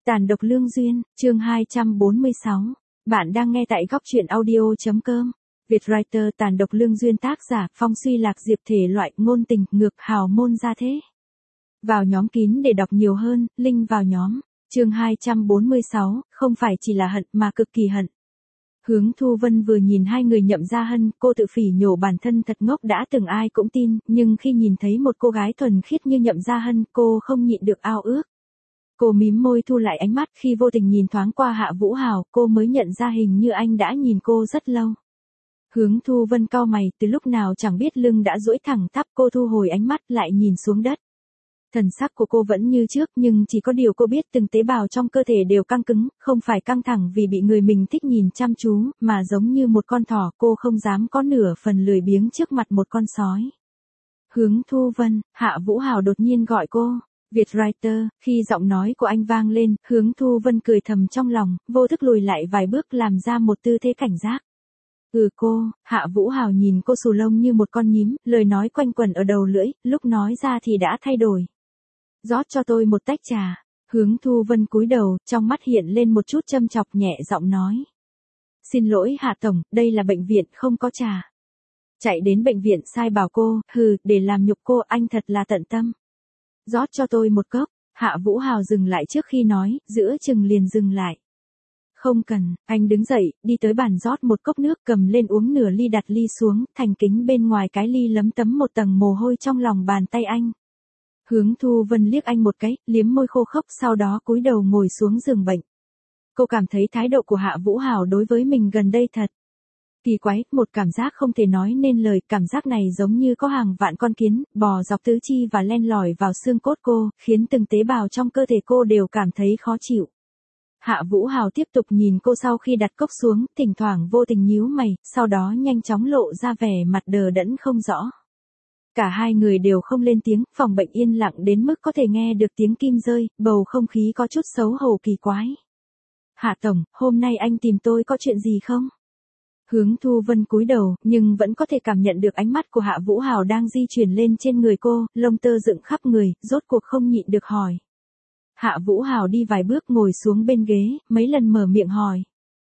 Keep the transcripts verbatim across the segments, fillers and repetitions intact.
Tàn độc lương duyên, chương hai trăm bốn mươi sáu. Bạn đang nghe tại góc truyện audio.com. Vietwriter Tàn độc lương duyên, tác giả Phong Suy Lạc Diệp, thể loại ngôn tình, ngược, hào môn gia thế. Vào nhóm kín để đọc nhiều hơn, link vào nhóm. Chương hai trăm bốn mươi sáu, không phải chỉ là hận mà cực kỳ hận. Hướng Thu Vân vừa nhìn hai người Nhậm Gia Hân, cô tự phỉ nhổ bản thân thật ngốc, đã từng ai cũng tin, nhưng khi nhìn thấy một cô gái thuần khiết như Nhậm Gia Hân, cô không nhịn được ao ước. Cô mím môi thu lại ánh mắt, khi vô tình nhìn thoáng qua Hạ Vũ Hào, cô mới nhận ra hình như anh đã nhìn cô rất lâu. Hướng Thu Vân cau mày, từ lúc nào chẳng biết lưng đã duỗi thẳng tắp, cô thu hồi ánh mắt lại nhìn xuống đất. Thần sắc của cô vẫn như trước, nhưng chỉ có điều cô biết từng tế bào trong cơ thể đều căng cứng, không phải căng thẳng vì bị người mình thích nhìn chăm chú, mà giống như một con thỏ, cô không dám có nửa phần lười biếng trước mặt một con sói. Hướng Thu Vân, Hạ Vũ Hào đột nhiên gọi cô. Vietwriter, khi giọng nói của anh vang lên, Hướng Thu Vân cười thầm trong lòng, vô thức lùi lại vài bước làm ra một tư thế cảnh giác. Ừ cô, Hạ Vũ Hào nhìn cô xù lông như một con nhím, lời nói quanh quẩn ở đầu lưỡi, lúc nói ra thì đã thay đổi. Rót cho tôi một tách trà. Hướng Thu Vân cúi đầu, trong mắt hiện lên một chút châm chọc, nhẹ giọng nói. Xin lỗi Hạ Tổng, đây là bệnh viện không có trà. Chạy đến bệnh viện sai bảo cô, hừ, để làm nhục cô, anh thật là tận tâm. Rót cho tôi một cốc. Hạ Vũ Hào dừng lại trước khi nói, giữa chừng liền dừng lại. Không cần, anh đứng dậy, đi tới bàn rót một cốc nước, cầm lên uống nửa ly, đặt ly xuống, thành kính bên ngoài cái ly lấm tấm một tầng mồ hôi trong lòng bàn tay anh. Hướng Thu Vân liếc anh một cái, liếm môi khô khốc, sau đó cúi đầu ngồi xuống giường bệnh. Cô cảm thấy thái độ của Hạ Vũ Hào đối với mình gần đây thật kỳ quái, một cảm giác không thể nói nên lời, cảm giác này giống như có hàng vạn con kiến, bò dọc tứ chi và len lỏi vào xương cốt cô, khiến từng tế bào trong cơ thể cô đều cảm thấy khó chịu. Hạ Vũ Hào tiếp tục nhìn cô sau khi đặt cốc xuống, thỉnh thoảng vô tình nhíu mày, sau đó nhanh chóng lộ ra vẻ mặt đờ đẫn không rõ. Cả hai người đều không lên tiếng, phòng bệnh yên lặng đến mức có thể nghe được tiếng kim rơi, bầu không khí có chút xấu hổ kỳ quái. Hạ Tổng, hôm nay anh tìm tôi có chuyện gì không? Hướng Thu Vân cúi đầu, nhưng vẫn có thể cảm nhận được ánh mắt của Hạ Vũ Hào đang di chuyển lên trên người cô, lông tơ dựng khắp người, rốt cuộc không nhịn được hỏi. Hạ Vũ Hào đi vài bước ngồi xuống bên ghế, mấy lần mở miệng hỏi.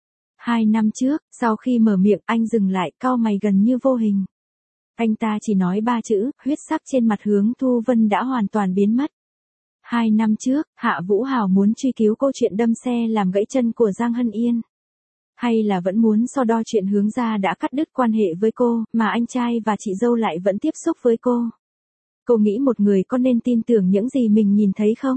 Hai năm trước, sau khi mở miệng anh dừng lại, cau mày gần như vô hình. Anh ta chỉ nói ba chữ, huyết sắc trên mặt Hướng Thu Vân đã hoàn toàn biến mất. Hai năm trước, Hạ Vũ Hào muốn truy cứu cô chuyện đâm xe làm gãy chân của Giang Hân Yên. Hay là vẫn muốn so đo chuyện Hướng gia đã cắt đứt quan hệ với cô, mà anh trai và chị dâu lại vẫn tiếp xúc với cô. Cô nghĩ một người có nên tin tưởng những gì mình nhìn thấy không?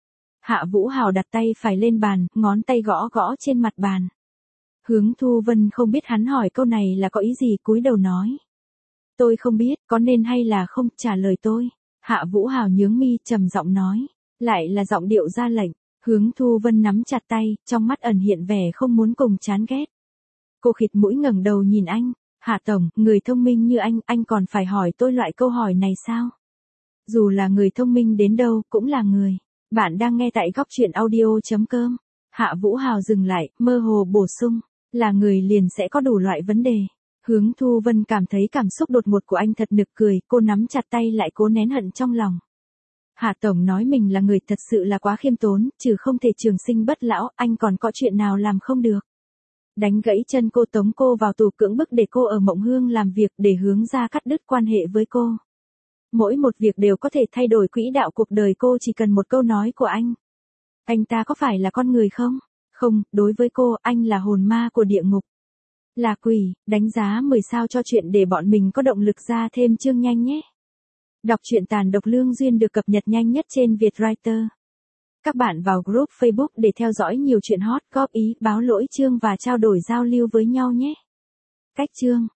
Hạ Vũ Hào đặt tay phải lên bàn, ngón tay gõ gõ trên mặt bàn. Hướng Thu Vân không biết hắn hỏi câu này là có ý gì, cúi đầu nói. Tôi không biết, có nên hay là không, trả lời tôi. Hạ Vũ Hào nhướng mi, trầm giọng nói. Lại là giọng điệu ra lệnh. Hướng Thu Vân nắm chặt tay, trong mắt ẩn hiện vẻ không muốn cùng, chán ghét. Cô khịt mũi ngẩng đầu nhìn anh. Hạ Tổng, người thông minh như anh, anh còn phải hỏi tôi loại câu hỏi này sao? Dù là người thông minh đến đâu, cũng là người. Bạn đang nghe tại góc truyện audio.com. Hạ Vũ Hào dừng lại, mơ hồ bổ sung. Là người liền sẽ có đủ loại vấn đề. Hướng Thu Vân cảm thấy cảm xúc đột ngột của anh thật nực cười, cô nắm chặt tay lại cố nén hận trong lòng. Hạ Tổng nói mình là người thật sự là quá khiêm tốn, trừ không thể trường sinh bất lão, anh còn có chuyện nào làm không được. Đánh gãy chân cô, tống cô vào tù, cưỡng bức để cô ở Mộng Hương làm việc, để Hướng gia cắt đứt quan hệ với cô. Mỗi một việc đều có thể thay đổi quỹ đạo cuộc đời cô, chỉ cần một câu nói của anh. Anh ta có phải là con người không? Không, đối với cô, anh là hồn ma của địa ngục. Là quỷ. Đánh giá mười sao cho chuyện để bọn mình có động lực ra thêm chương nhanh nhé. Đọc truyện Tàn độc lương duyên được cập nhật nhanh nhất trên Vietwriter. Các bạn vào group Facebook để theo dõi nhiều chuyện hot, góp ý, báo lỗi chương và trao đổi giao lưu với nhau nhé. Cách chương.